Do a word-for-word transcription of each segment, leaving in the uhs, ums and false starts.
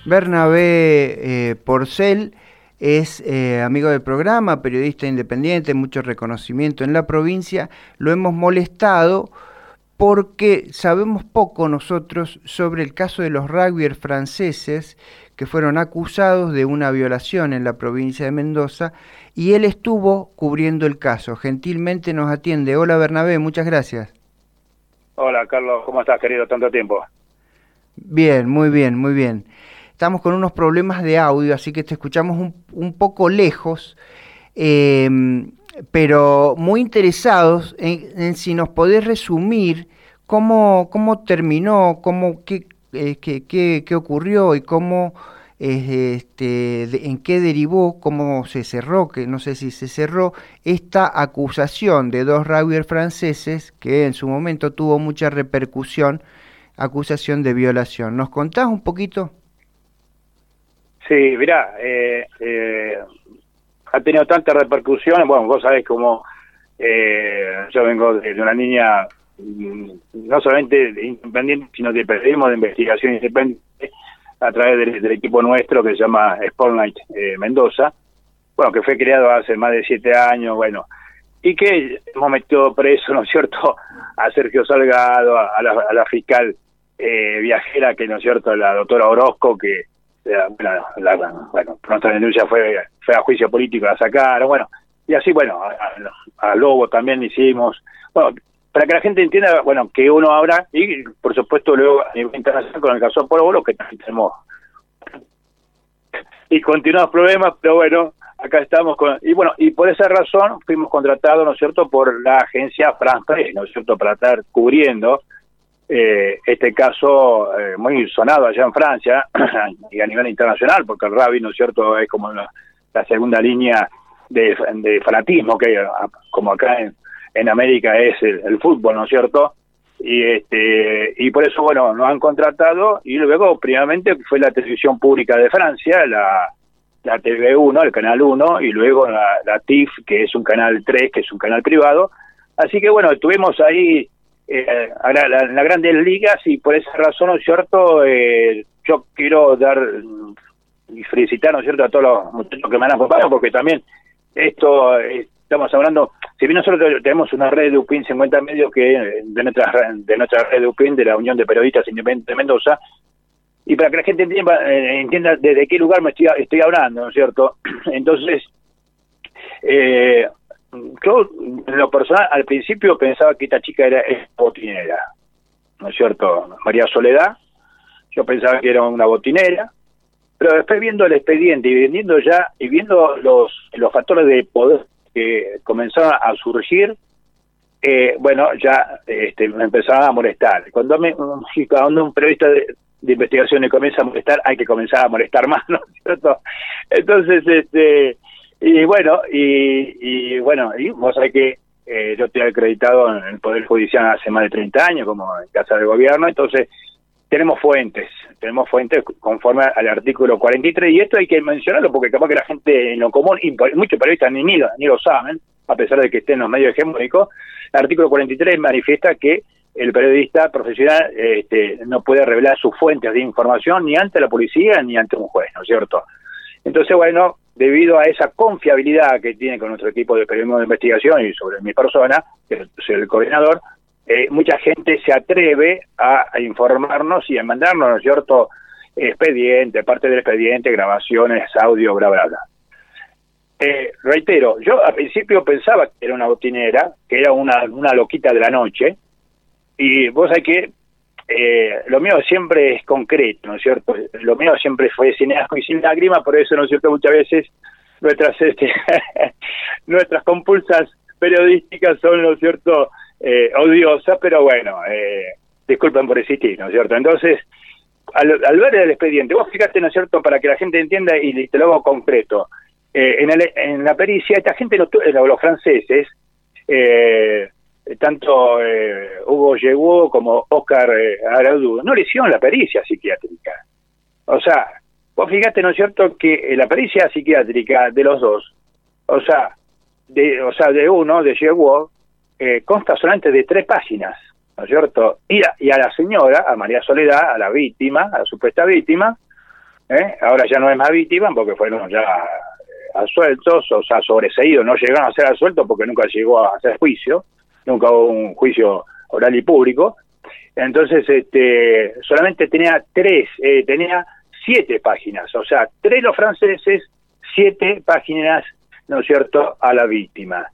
Bernabé eh, Porcel es eh, amigo del programa, periodista independiente, mucho reconocimiento en la provincia. Lo hemos molestado porque sabemos poco nosotros sobre el caso de los rugbyers franceses que fueron acusados de una violación en la provincia de Mendoza, y él estuvo cubriendo el caso. Gentilmente nos atiende. Hola Bernabé, muchas gracias. Hola Carlos, ¿cómo estás, querido? Tanto tiempo. Bien, muy bien, muy bien. Estamos con unos problemas de audio, así que te escuchamos un, un poco lejos, eh, pero muy interesados en, en si nos podés resumir cómo, cómo terminó, cómo, qué, eh, qué, qué, qué ocurrió y cómo, eh, este, de, en qué derivó, cómo se cerró, que no sé si se cerró, esta acusación de dos rugbyers franceses que en su momento tuvo mucha repercusión, acusación de violación. ¿Nos contás un poquito? Sí, mirá, eh, eh, ha tenido tantas repercusiones. Bueno, vos sabés cómo eh, yo vengo de, de una niña no solamente independiente, sino de periodismo de investigación independiente a través del, del equipo nuestro que se llama Spotlight eh, Mendoza, bueno, que fue creado hace más de siete años, bueno, y que hemos metido preso, ¿no es cierto?, a Sergio Salgado, a, a, la, a la fiscal eh, viajera, que, ¿no es cierto?, la doctora Orozco, que, la, la, la, bueno, nuestra denuncia fue, fue a juicio político, la sacaron, bueno, y así, bueno, a, a Lobo también hicimos, bueno, para que la gente entienda, bueno, que uno ahora, y por supuesto luego a nivel internacional con el caso de Polo, que también tenemos, y continuamos problemas, pero bueno, acá estamos con, y bueno, y por esa razón fuimos contratados, ¿no es cierto?, por la agencia France Press, ¿no es cierto?, para estar cubriendo eh, este caso eh, muy sonado allá en Francia y a nivel internacional, porque el rugby, ¿no es cierto?, es como la, la segunda línea de, de fanatismo que hay, como acá en, en América es el, el fútbol, ¿no es cierto?, y este y por eso, bueno, nos han contratado, y luego, primeramente, fue la televisión pública de Francia, la la T V uno, el canal uno, y luego la, la T I F, que es un canal tres, que es un canal privado. Así que, bueno, estuvimos ahí eh, a la, la, las grandes ligas, y por esa razón, ¿no es cierto?, eh, yo quiero dar y felicitar, ¿no es cierto?, a todos los muchachos que me han acompañado, porque también esto, eh, estamos hablando, si bien nosotros tenemos una red de U P I N cincuenta medios, que de nuestra, de nuestra red de U P I N, de la Unión de Periodistas Independientes de Mendoza, y para que la gente entienda, eh, entienda desde qué lugar me estoy, estoy hablando, ¿no es cierto? Entonces, eh, yo, en lo personal, al principio pensaba que esta chica era botinera, ¿no es cierto? María Soledad, yo pensaba que era una botinera, pero después, viendo el expediente y viendo ya, y viendo los, los factores de poder que comenzaron a surgir, eh, bueno, ya este, me empezaba a molestar. Cuando, me, cuando un periodista de, de investigación y comienza a molestar, hay que comenzar a molestar más, ¿no es cierto? Entonces, este, y bueno, y, y bueno, y vos sabés que eh, yo estoy acreditado en el Poder Judicial hace más de treinta años, como en Casa de Gobierno, entonces tenemos fuentes, tenemos fuentes conforme al artículo cuarenta y tres, y esto hay que mencionarlo porque capaz que la gente en lo común, y muchos periodistas ni, ni, ni lo saben, a pesar de que estén en los medios hegemónicos. El artículo cuarenta y tres manifiesta que el periodista profesional este, no puede revelar sus fuentes de información ni ante la policía ni ante un juez, ¿no es cierto? Entonces, bueno, debido a esa confiabilidad que tiene con nuestro equipo de periodismo de investigación y sobre mi persona, que soy el coordinador, eh, mucha gente se atreve a, a informarnos y a mandarnos, ¿no es cierto?, expediente, parte del expediente, grabaciones, audio, bla, bla, bla. Eh, reitero, yo al principio pensaba que era una botinera, que era una, una loquita de la noche, y vos sabés que eh, lo mío siempre es concreto, ¿no es cierto? Lo mío siempre fue sin asco y sin lágrima, por eso, ¿no es cierto?, muchas veces nuestras este, nuestras compulsas periodísticas son, ¿no es cierto?, eh, odiosas, pero bueno, eh, disculpen por existir, ¿no es cierto? Entonces, al, al ver el expediente, vos fíjate, ¿no es cierto?, para que la gente entienda y te lo hago concreto, eh, en, el, en la pericia, esta gente, los, los franceses, eh, tanto eh, Hugo Yeguo como Oscar eh, Araudú, no le hicieron la pericia psiquiátrica. O sea, vos fíjate, ¿no es cierto?, que eh, la pericia psiquiátrica de los dos, o sea, de, o sea, de uno, de Yeguo, eh, consta solamente de tres páginas, ¿no es cierto? Y a, y a la señora, a María Soledad, a la víctima, a la supuesta víctima, ¿eh? Ahora ya no es más víctima porque fueron ya absueltos, o sea, sobreseídos, no llegaron a ser absueltos porque nunca llegó a hacer juicio, nunca hubo un juicio oral y público. Entonces, este, solamente tenía tres, eh, tenía siete páginas, o sea, tres los franceses, siete páginas, ¿no es cierto?, a la víctima.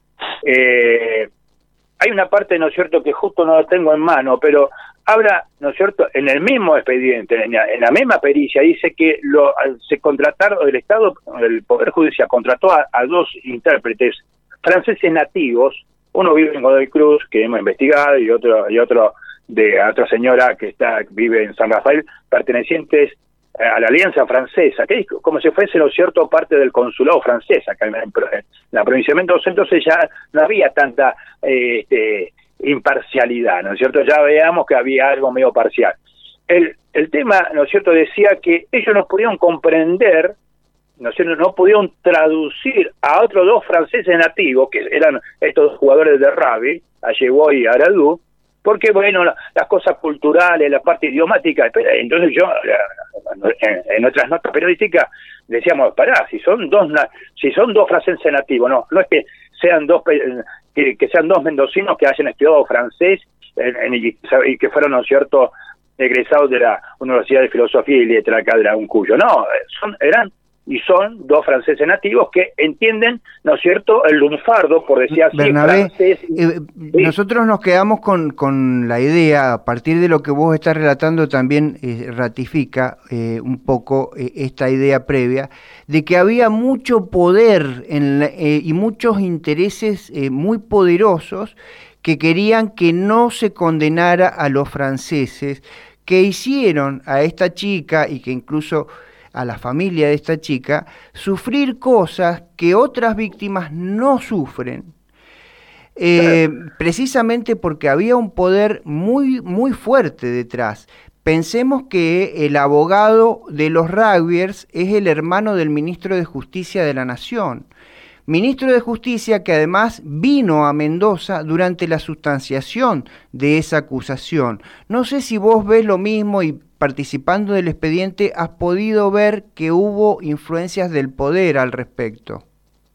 Eh, hay una parte, ¿no es cierto?, que justo no la tengo en mano, pero habla, ¿no es cierto?, en el mismo expediente, en la, en la misma pericia, dice que lo, se contrataron, el Estado, el Poder Judicial contrató a, a dos intérpretes franceses nativos, uno vive en Godoy Cruz, que hemos investigado, y otro y otro de a otra señora que está vive en San Rafael, pertenecientes a la Alianza Francesa, que es como si fuese, ¿no es cierto?, parte del consulado francés acá en, en, en la provincia de Mendoza. Entonces ya no había tanta eh, este, imparcialidad, ¿no es cierto? Ya veamos que había algo medio parcial. El, el tema, ¿no es cierto?, decía que ellos no pudieron comprender, ¿no es cierto?, no pudieron traducir a otros dos franceses nativos, que eran estos jugadores de rugby, Allegó y Aradú, porque, bueno, la, las cosas culturales, la parte idiomática, entonces yo, en, en nuestras notas periodísticas, decíamos, pará, si son dos si son dos franceses nativos, no, no es que sean dos que, que sean dos mendocinos que hayan estudiado francés en, en, y que fueron, ¿no es cierto?, egresados de la Universidad de Filosofía y Letras acá de Lagún Cuyo, no, son, eran y son dos franceses nativos que entienden, ¿no es cierto?, el lunfardo, por decir así, Bernabé, francés. Eh, sí. Nosotros nos quedamos con, con la idea, a partir de lo que vos estás relatando, también eh, ratifica eh, un poco eh, esta idea previa, de que había mucho poder en la, eh, y muchos intereses eh, muy poderosos que querían que no se condenara a los franceses, que hicieron a esta chica y que incluso a la familia de esta chica, sufrir cosas que otras víctimas no sufren, eh, precisamente porque había un poder muy, muy fuerte detrás. Pensemos que el abogado de los rugbyers es el hermano del ministro de Justicia de la Nación. Ministro de Justicia que además vino a Mendoza durante la sustanciación de esa acusación. No sé si vos ves lo mismo y participando del expediente has podido ver que hubo influencias del poder al respecto.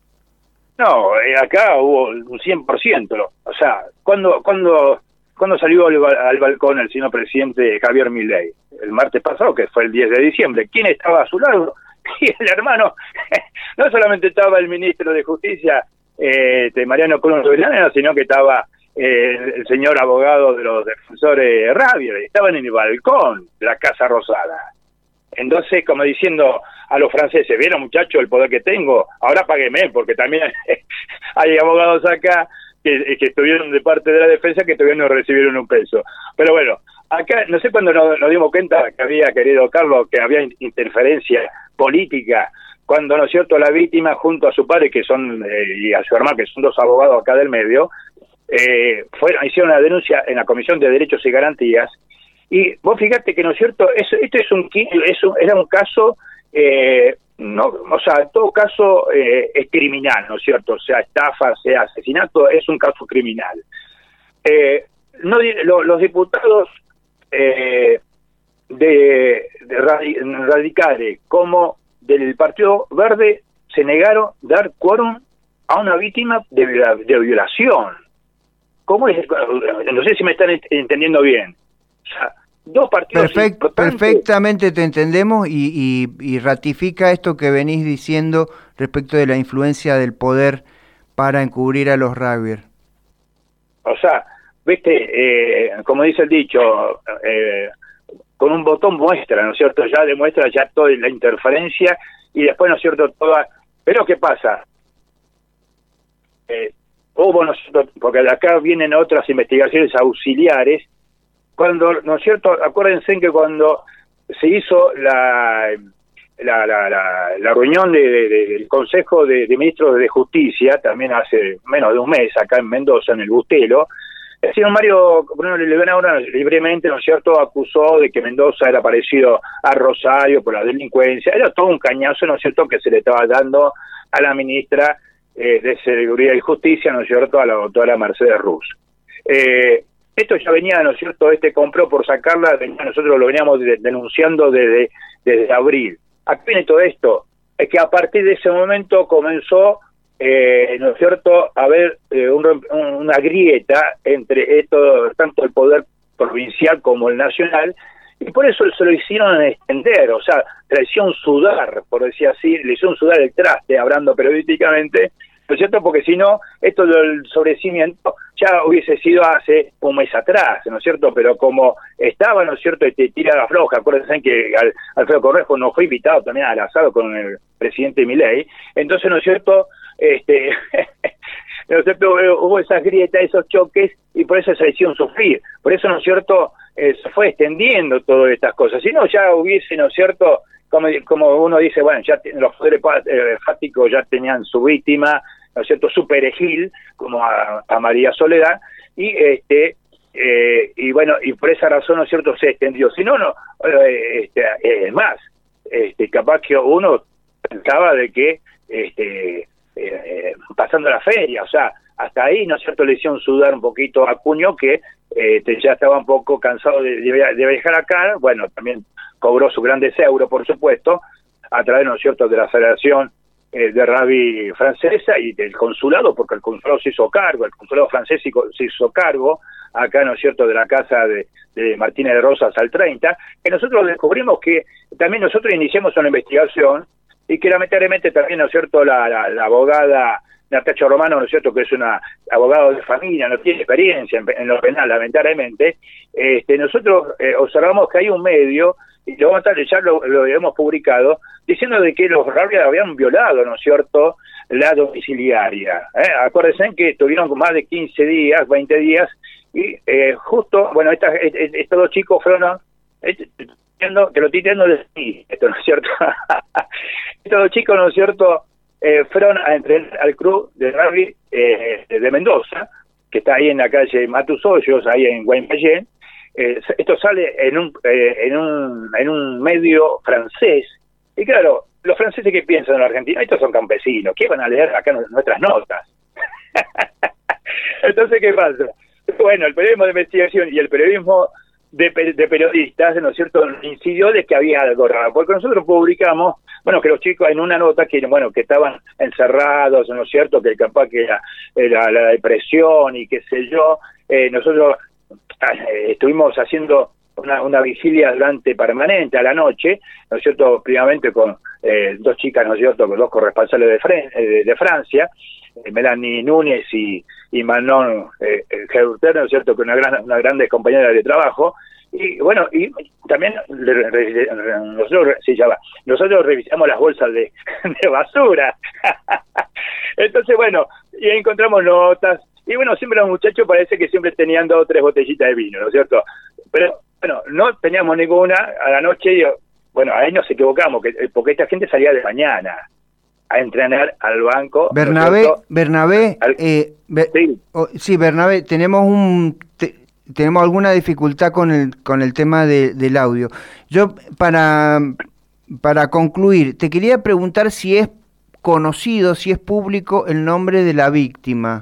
No, eh, acá hubo un cien por ciento. O sea, cuando cuando cuando salió al, al balcón el señor presidente Javier Milei, el martes pasado, que fue el diez de diciembre, ¿quién estaba a su lado? Y el hermano, no solamente estaba el ministro de Justicia, eh, de Mariano Colón Sobirana, sino que estaba eh, el señor abogado de los defensores Rabier, estaban en el balcón de la Casa Rosada. Entonces, como diciendo a los franceses, ¿vieron, muchachos, el poder que tengo? Ahora págueme, porque también hay abogados acá que, que estuvieron de parte de la defensa que todavía no recibieron un peso. Pero bueno, acá, no sé cuándo nos, nos dimos cuenta que había, querido Carlos, que había interferencia política, cuando, ¿no es cierto?, la víctima junto a su padre, que son, eh, y a su hermano, que son dos abogados acá del medio, eh, fueron, hicieron una denuncia en la Comisión de Derechos y Garantías, y vos fíjate que, ¿no es cierto?, eso, esto es un, es un, era un caso, eh, no, o sea, en todo caso eh, es criminal, ¿no es cierto?, sea estafa, sea asesinato, es un caso criminal. Eh, no, lo, los diputados eh, de, de radicales como del Partido Verde se negaron a dar quórum a una víctima de, de violación. ¿Cómo es? No sé si me están entendiendo bien. O sea, dos partidos Perfect, perfectamente te entendemos y, y, y ratifica esto que venís diciendo respecto de la influencia del poder para encubrir a los rugbyers. O sea, viste, eh, como dice el dicho, eh, con un botón muestra, ¿no es cierto? Ya demuestra ya toda la interferencia y después, ¿no es cierto?, toda... Pero ¿qué pasa? Eh, hubo, ¿no es cierto?, porque de acá vienen otras investigaciones auxiliares, cuando, ¿no es cierto?, acuérdense que cuando se hizo la la, la, la, la reunión de, de, de, del Consejo de, de Ministros de Justicia, también hace menos de un mes, acá en Mendoza, en el Bustelo, el señor Mario Bruno Levenauras libremente, ¿no es cierto?, acusó de que Mendoza era parecido a Rosario por la delincuencia. Era todo un cañazo, ¿no es cierto?, que se le estaba dando a la ministra eh, de Seguridad y Justicia, ¿no es cierto?, a la doctora Mercedes Ruz. Eh, esto ya venía, ¿no es cierto?, este compró por sacarla, venía, nosotros lo veníamos de, denunciando desde, desde abril. ¿A qué viene todo esto? Es que a partir de ese momento comenzó, eh, ¿no es cierto?, a haber eh, un, una grieta entre esto, tanto el poder provincial como el nacional, y por eso se lo hicieron extender, o sea, le hicieron sudar, por decir así, le hicieron sudar el traste, hablando periodísticamente, ¿no es cierto? Porque si no, esto del sobrecimiento ya hubiese sido hace un mes atrás, ¿no es cierto? Pero como estaba, ¿no es cierto?, este, tirada floja, acuérdense que al, Alfredo Correjo no fue invitado también al asado con el presidente Milei, entonces, ¿no es cierto?, este... ¿no es cierto? Hubo esas grietas, esos choques, y por eso se hicieron sufrir. Por eso, ¿no es cierto?, eh, se fue extendiendo todas estas cosas. Si no, ya hubiese, ¿no es cierto?, como, como uno dice, bueno, ya los poderes eh, fácticos ya tenían su víctima, ¿no es cierto?, su perejil, como a, a María Soledad, y este eh, y bueno, y por esa razón, ¿no es cierto?, se extendió. Si no, no, eh, este, es más, este, capaz que uno pensaba de que, este Eh, pasando la feria, o sea, hasta ahí, ¿no es cierto?, le hicieron sudar un poquito a Acuña, que eh, ya estaba un poco cansado de, de, de viajar acá. Bueno, también cobró sus grandes euros, por supuesto, a través, ¿no es cierto?, de la Federación eh, de Rugby Francesa y del consulado, porque el consulado se hizo cargo, el consulado francés se hizo cargo acá, ¿no es cierto?, de la casa de, de Martínez de Rosas al treinta, que nosotros descubrimos que también nosotros iniciamos una investigación y que lamentablemente también, ¿no es cierto?, la, la, la abogada Natacha Romano, ¿no es cierto?, que es una abogada de familia, no tiene experiencia en, en lo penal, lamentablemente, este, nosotros eh, observamos que hay un medio, y lo vamos a estar, ya lo, lo hemos publicado, diciendo de que los Rugby habían violado, ¿no es cierto?, la domiciliaria. ¿eh? Acuérdense que tuvieron más de quince días, veinte días, y eh, justo, bueno, estas, estos dos chicos fueron... Este, que lo estoy diciendo de sí, esto, ¿no es cierto? Estos dos chicos, ¿no es cierto?, eh, fueron a entrenar al club de rugby eh, de Mendoza, que está ahí en la calle Matusollos, ahí en Guaymallén. Eh, esto sale en un, eh, en un en un medio francés, y claro, los franceses que piensan en la Argentina, estos son campesinos, ¿qué van a leer acá nuestras notas? Entonces, ¿qué pasa? Bueno, el periodismo de investigación y el periodismo De, de periodistas, ¿no es cierto?, incidió de que había algo raro, porque nosotros publicamos, bueno, que los chicos en una nota que, bueno, que estaban encerrados, ¿no es cierto?, que capaz que era, era la depresión y qué sé yo, eh, nosotros eh, estuvimos haciendo una, una vigilia durante permanente a la noche, ¿no es cierto?, primeramente con eh, dos chicas, ¿no es cierto?, con dos corresponsales de, Fren de, de Francia, eh, Melanie Núñez y y Manon eh, Geuter, ¿no es cierto?, que una gran, una grande compañera de trabajo, y bueno, y también le, le, nosotros, sí, ya va, nosotros revisamos las bolsas de, de basura. Entonces, bueno, y encontramos notas, y bueno, siempre los muchachos parece que siempre tenían dos o tres botellitas de vino, ¿no es cierto? Pero, bueno, no teníamos ninguna a la noche, y bueno, ahí nos equivocamos, que, porque esta gente salía de mañana a entrenar al banco. Bernabé, ¿no Bernabé, al, eh, be, sí. Oh, sí, Bernabé, tenemos un te, tenemos alguna dificultad con el con el tema de, del audio. Yo para para concluir, te quería preguntar si es conocido, si es público el nombre de la víctima.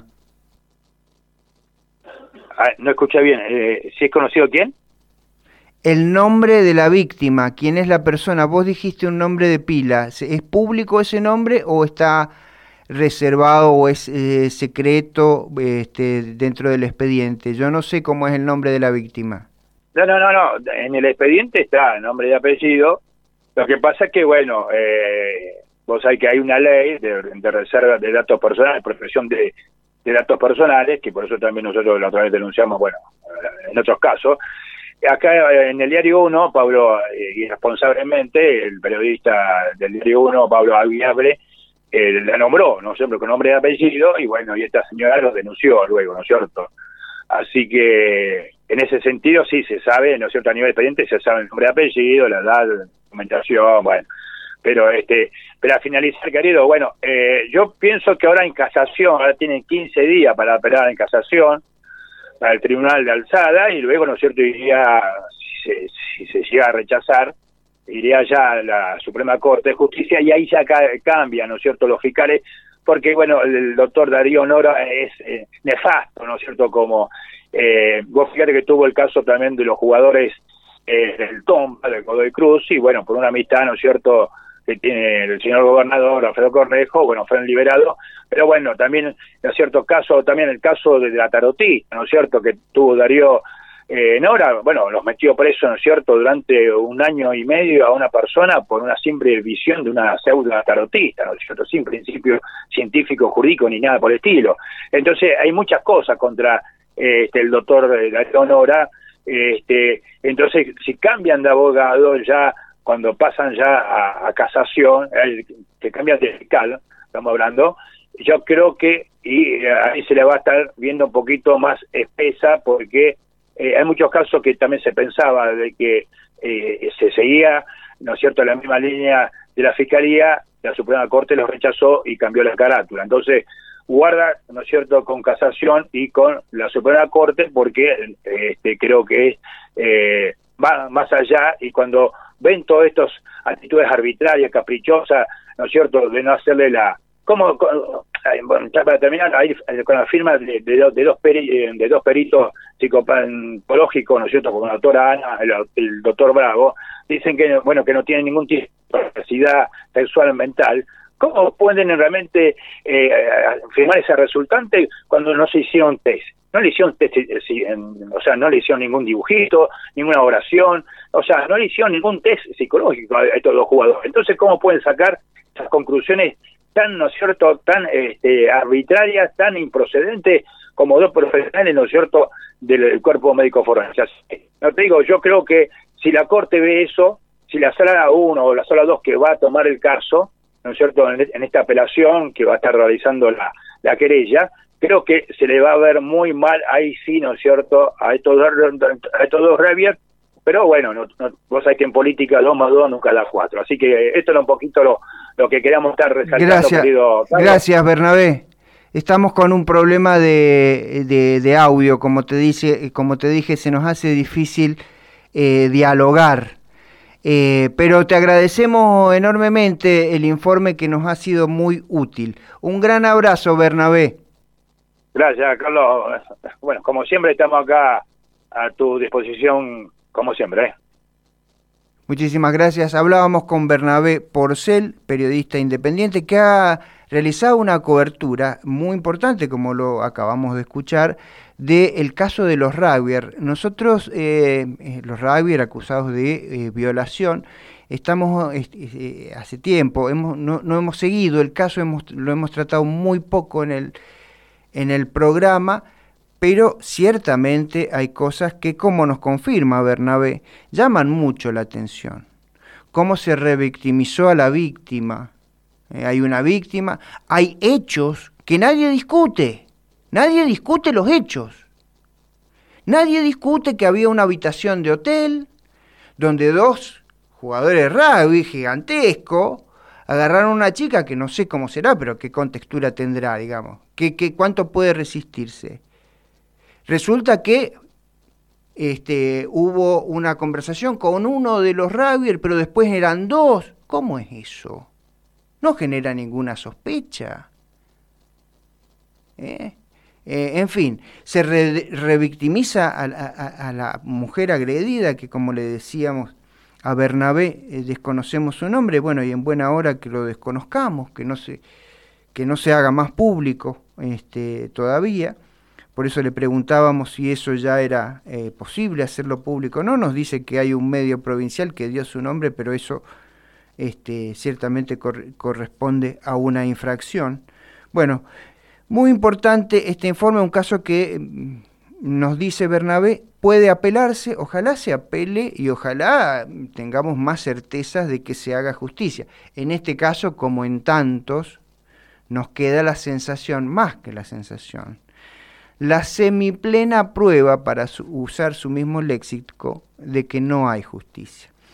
Ah, no escuché bien. Eh, ¿Si es conocido quién? El nombre de la víctima, quién es la persona. Vos dijiste un nombre de pila. ¿Es público ese nombre o está reservado o es eh, secreto este, dentro del expediente? Yo no sé cómo es el nombre de la víctima. No, no, no, no. En el expediente está nombre y apellido. Lo que pasa es que, bueno, eh, vos sabés que hay una ley de, de reserva de datos personales, protección de, de datos personales, que por eso también nosotros la otra vez denunciamos, bueno, en otros casos. Acá en el Diario Uno, Pablo, eh, irresponsablemente, el periodista del Diario Uno, Pablo Aguiabre, eh, la nombró, ¿no? Siempre con nombre y apellido, y bueno, y esta señora lo denunció luego, ¿no es cierto? Así que, en ese sentido, sí se sabe, ¿no es cierto? A nivel expediente se sabe el nombre y apellido, la edad, la documentación, bueno. Pero, este, para finalizar, querido, bueno, eh, yo pienso que ahora en casación, ahora tienen quince días para apelar en casación, al tribunal de alzada, y luego, ¿no es cierto?, iría, si se, si se llega a rechazar, iría ya a la Suprema Corte de Justicia, y ahí ya ca cambia, ¿no es cierto?, los fiscales, porque, bueno, el doctor Darío Nora es eh, nefasto, ¿no es cierto?, como, eh, vos fíjate que tuvo el caso también de los jugadores eh, del Tomba, del Godoy Cruz, y bueno, por una amistad, ¿no es cierto?, que tiene el señor gobernador Alfredo Cornejo, bueno, fueron liberados, pero bueno, también, ¿no es cierto?, caso, también el caso de la tarotista, ¿no es cierto?, que tuvo Darío eh, Nora, bueno, los metió preso, ¿no es cierto?, durante un año y medio a una persona por una simple visión de una pseudo tarotista, ¿no es cierto?, sin principio científico, jurídico, ni nada por el estilo. Entonces, hay muchas cosas contra eh, este, el doctor Darío Nora. Este, entonces, si cambian de abogado, ya cuando pasan ya a, a casación, eh, que cambian de fiscal, estamos hablando, yo creo que y ahí se le va a estar viendo un poquito más espesa, porque eh, hay muchos casos que también se pensaba de que eh, se seguía, ¿no es cierto?, la misma línea de la Fiscalía, la Suprema Corte los rechazó y cambió la carátula. Entonces, guarda, ¿no es cierto?, con casación y con la Suprema Corte, porque este, creo que eh, va más allá, y cuando ven todas estas actitudes arbitrarias, caprichosas, ¿no es cierto?, de no hacerle la... ¿Cómo? Bueno, ya para terminar, ahí con la firma de, de, de, dos, peri, de dos peritos psicopatológicos, ¿no es cierto?, con la doctora Ana, el, el doctor Bravo, dicen que, bueno, que no tienen ningún tipo de capacidad sexual mental. ¿Cómo pueden realmente eh, firmar ese resultante cuando no se hicieron test? No le hicieron test, o sea, no le hicieron ningún dibujito, ninguna oración, o sea, no le hicieron ningún test psicológico a estos dos jugadores. Entonces, ¿cómo pueden sacar esas conclusiones tan, ¿no es cierto?, tan este, arbitrarias, tan improcedentes como dos profesionales, ¿no es cierto?, del cuerpo médico forense? No te digo, yo creo que si la Corte ve eso, si la Sala uno o la Sala dos que va a tomar el caso, ¿no es cierto?, en, en esta apelación que va a estar realizando la, la querella, creo que se le va a ver muy mal, ahí sí, ¿no es cierto?, a estos dos, a estos dos Revier, pero bueno, no, no, vos sabés que en política dos más dos nunca da cuatro, así que esto era un poquito lo, lo que queríamos estar resaltando. Gracias, querido Carlos. Gracias, Bernabé. Estamos con un problema de, de, de audio, como te dice, como te dije, se nos hace difícil eh, dialogar. Eh, pero te agradecemos enormemente el informe, que nos ha sido muy útil. Un gran abrazo, Bernabé. Gracias, Carlos. Bueno, como siempre estamos acá a tu disposición, como siempre, ¿eh? Muchísimas gracias. Hablábamos con Bernabé Porcel, periodista independiente, que ha realizado una cobertura muy importante, como lo acabamos de escuchar, del caso de los Ravier. Nosotros, eh, los Ravier acusados de eh, violación, estamos eh, hace tiempo, hemos, no, no hemos seguido el caso, hemos, lo hemos tratado muy poco en el, en el programa, pero ciertamente hay cosas que, como nos confirma Bernabé, llaman mucho la atención. Cómo se revictimizó a la víctima. Eh, hay una víctima, hay hechos que nadie discute. Nadie discute los hechos. Nadie discute que había una habitación de hotel donde dos jugadores de rugby gigantescos agarraron a una chica que no sé cómo será, pero qué contextura tendrá, digamos. ¿Qué, qué, cuánto puede resistirse? Resulta que este, hubo una conversación con uno de los rugbyers, pero después eran dos. ¿Cómo es eso? No genera ninguna sospecha. ¿Eh? Eh, en fin, se re, revictimiza a, a, a la mujer agredida, que, como le decíamos a Bernabé, eh, desconocemos su nombre, bueno, y en buena hora que lo desconozcamos, que no se, que no se haga más público este, todavía. Por eso le preguntábamos si eso ya era eh, posible hacerlo público. No, nos dice que hay un medio provincial que dio su nombre, pero eso este, ciertamente cor corresponde a una infracción. Bueno, muy importante este informe, un caso que nos dice Bernabé, puede apelarse, ojalá se apele y ojalá tengamos más certezas de que se haga justicia. En este caso, como en tantos, nos queda la sensación, más que la sensación, la semiplena prueba, para su, usar su mismo léxico, de que no hay justicia.